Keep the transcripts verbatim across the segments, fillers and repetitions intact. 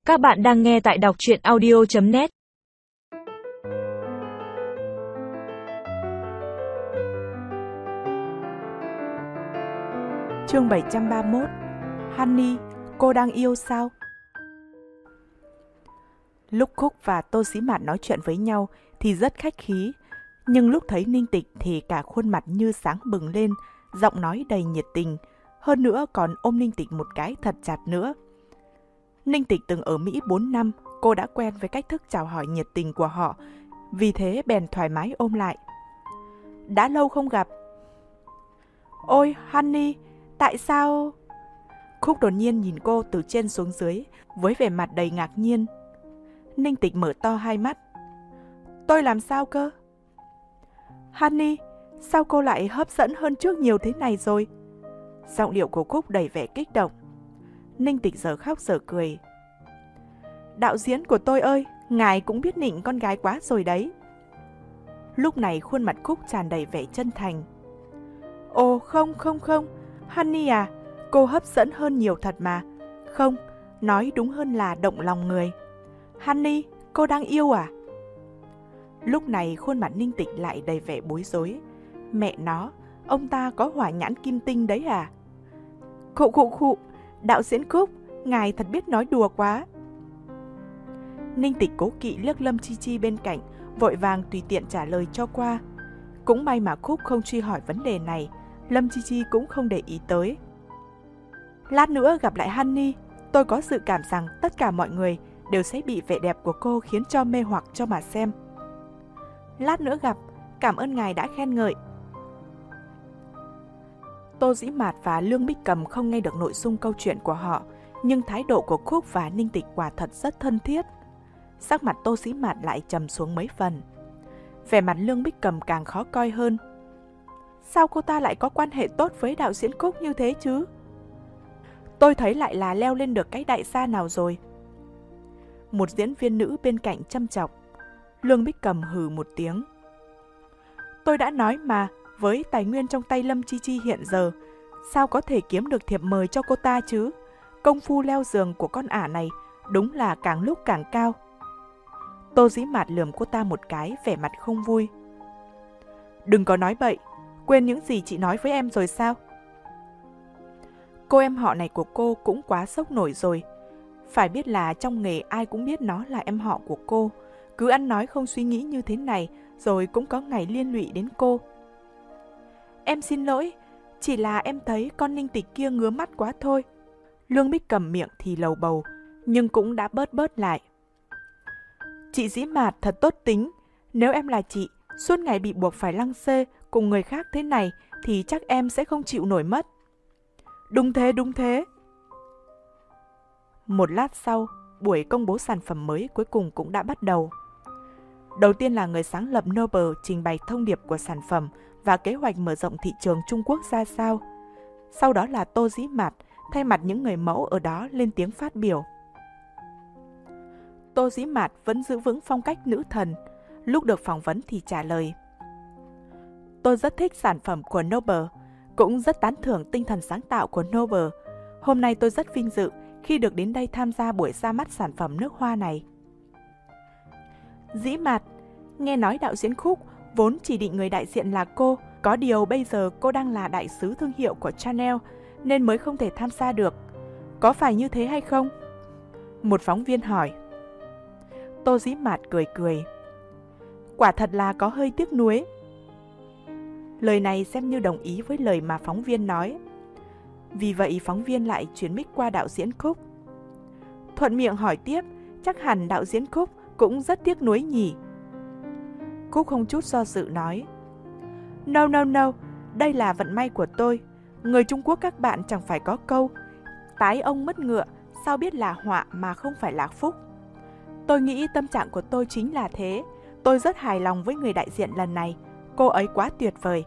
Các bạn đang nghe tại đọc truyện audio chấm net. Chương bảy trăm ba mươi mốt. Honey, cô đang yêu sao? Lúc Cúc và Tô Dĩ Mạt nói chuyện với nhau thì rất khách khí, nhưng lúc thấy Ninh Tịch thì cả khuôn mặt như sáng bừng lên, giọng nói đầy nhiệt tình, hơn nữa còn ôm Ninh Tịch một cái thật chặt nữa. Ninh Tịch từng ở Mỹ bốn năm, cô đã quen với cách thức chào hỏi nhiệt tình của họ, vì thế bèn thoải mái ôm lại. Đã lâu không gặp. Ôi, Honey, tại sao... Cúc đột nhiên nhìn cô từ trên xuống dưới, với vẻ mặt đầy ngạc nhiên. Ninh Tịch mở to hai mắt. Tôi làm sao cơ? Honey, sao cô lại hấp dẫn hơn trước nhiều thế này rồi? Giọng điệu của Cúc đầy vẻ kích động. Ninh Tịch giờ khóc giờ cười. Đạo diễn của tôi ơi, ngài cũng biết nịnh con gái quá rồi đấy. Lúc này khuôn mặt Cúc tràn đầy vẻ chân thành. Ồ không không không, Honey à, cô hấp dẫn hơn nhiều thật mà. Không, nói đúng hơn là động lòng người. Honey, cô đang yêu à? Lúc này khuôn mặt Ninh Tịch lại đầy vẻ bối rối. Mẹ nó, ông ta có hỏa nhãn kim tinh đấy à? Khụ khụ khụ, đạo diễn Cúc, ngài thật biết nói đùa quá. Ninh Tịch cố kỵ liếc Lâm Chi Chi bên cạnh, vội vàng tùy tiện trả lời cho qua. Cũng may mà Cúc không truy hỏi vấn đề này, Lâm Chi Chi cũng không để ý tới. Lát nữa gặp lại Honey, tôi có dự cảm rằng tất cả mọi người đều sẽ bị vẻ đẹp của cô khiến cho mê hoặc cho mà xem. Lát nữa gặp, cảm ơn ngài đã khen ngợi. Tô Dĩ Mạt và Lương Bích Cầm không nghe được nội dung câu chuyện của họ, nhưng thái độ của Cúc và Ninh Tịch quả thật rất thân thiết. Sắc mặt Tô Dĩ Mạt lại trầm xuống mấy phần. Vẻ mặt Lương Bích Cầm càng khó coi hơn. Sao cô ta lại có quan hệ tốt với đạo diễn Cúc như thế chứ? Tôi thấy lại là leo lên được cái đại gia nào rồi. Một diễn viên nữ bên cạnh châm chọc. Lương Bích Cầm hừ một tiếng. Tôi đã nói mà, với tài nguyên trong tay Lâm Chi Chi hiện giờ, sao có thể kiếm được thiệp mời cho cô ta chứ? Công phu leo giường của con ả này đúng là càng lúc càng cao. Tô Dĩ Mạt lườm cô ta một cái, vẻ mặt không vui. Đừng có nói bậy, quên những gì chị nói với em rồi sao? Cô em họ này của cô cũng quá sốc nổi rồi. Phải biết là trong nghề ai cũng biết nó là em họ của cô. Cứ ăn nói không suy nghĩ như thế này, rồi cũng có ngày liên lụy đến cô. Em xin lỗi, chỉ là em thấy con Ninh Tịch kia ngứa mắt quá thôi. Lương Bích Cầm miệng thì lầu bầu, nhưng cũng đã bớt bớt lại. Chị Dĩ Mạt thật tốt tính, nếu em là chị, suốt ngày bị buộc phải lăng xê cùng người khác thế này thì chắc em sẽ không chịu nổi mất. Đúng thế, đúng thế. Một lát sau, buổi công bố sản phẩm mới cuối cùng cũng đã bắt đầu. Đầu tiên là người sáng lập Noble trình bày thông điệp của sản phẩm và kế hoạch mở rộng thị trường Trung Quốc ra sao. Sau đó là Tô Dĩ Mạt thay mặt những người mẫu ở đó lên tiếng phát biểu. Tô Dĩ Mạt vẫn giữ vững phong cách nữ thần, lúc được phỏng vấn thì trả lời. Tôi rất thích sản phẩm của Noble, cũng rất tán thưởng tinh thần sáng tạo của Noble. Hôm nay tôi rất vinh dự khi được đến đây tham gia buổi ra mắt sản phẩm nước hoa này. Dĩ Mạt, nghe nói đạo diễn Cúc vốn chỉ định người đại diện là cô, có điều bây giờ cô đang là đại sứ thương hiệu của Chanel nên mới không thể tham gia được. Có phải như thế hay không? Một phóng viên hỏi. Tô Dĩ Mạt cười cười. Quả thật là có hơi tiếc nuối. Lời này xem như đồng ý với lời mà phóng viên nói. Vì vậy phóng viên lại chuyển mic qua đạo diễn Cúc. Thuận miệng hỏi tiếp, chắc hẳn đạo diễn Cúc cũng rất tiếc nuối nhỉ? Cúc không chút do dự nói. No no no, đây là vận may của tôi. Người Trung Quốc các bạn chẳng phải có câu tái ông mất ngựa, sao biết là họa mà không phải là phúc. Tôi nghĩ tâm trạng của tôi chính là thế. Tôi rất hài lòng với người đại diện lần này. Cô ấy quá tuyệt vời.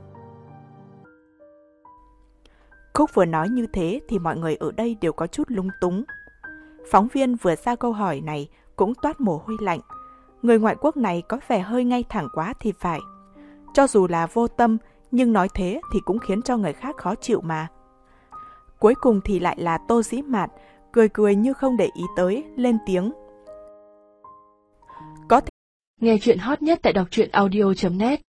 Cúc vừa nói như thế thì mọi người ở đây đều có chút lung túng. Phóng viên vừa ra câu hỏi này cũng toát mồ hôi lạnh. Người ngoại quốc này có vẻ hơi ngay thẳng quá thì phải. Cho dù là vô tâm, nhưng nói thế thì cũng khiến cho người khác khó chịu mà. Cuối cùng thì lại là Tô Dĩ Mạt, cười cười như không để ý tới, lên tiếng. Có thể Nghe chuyện hot nhất tại đọc truyện audio chấm net